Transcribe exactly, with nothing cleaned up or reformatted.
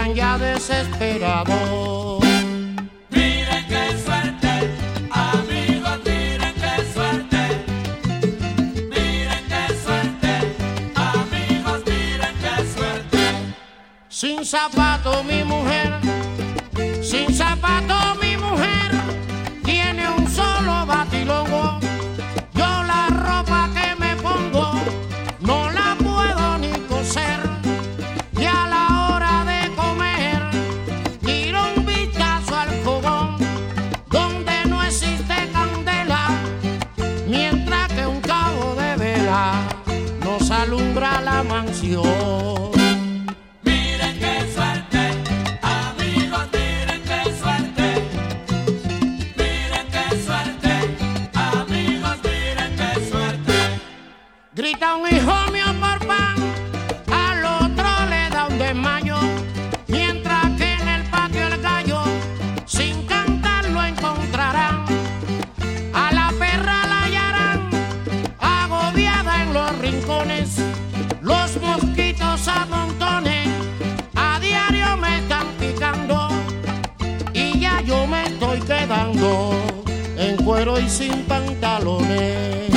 llegan ya desesperados. Miren qué suerte, amigos, miren qué suerte. Miren qué suerte, amigos, miren qué suerte. Sin zapato mi mujer, sin zapato mi mujer, tiene un solo batilongo. Yo la ropa que me pongo no la puedo ni coser. Y a la hora de comer tiro un vistazo al fogón donde no existe candela, mientras que un cabo de vela nos alumbra la mansión. Miren qué suerte, amigos, miren qué suerte. Miren qué suerte, amigos, miren qué suerte. Grita un hijo mío por pan, al otro le da un desmayo, mientras que en el patio el gallo sin cantar lo encontrarán. A la perra la hallarán agobiada en los rincones, los mosquitos a montones a diario me están picando y ya yo me estoy quedando en cuero y sin pantalones.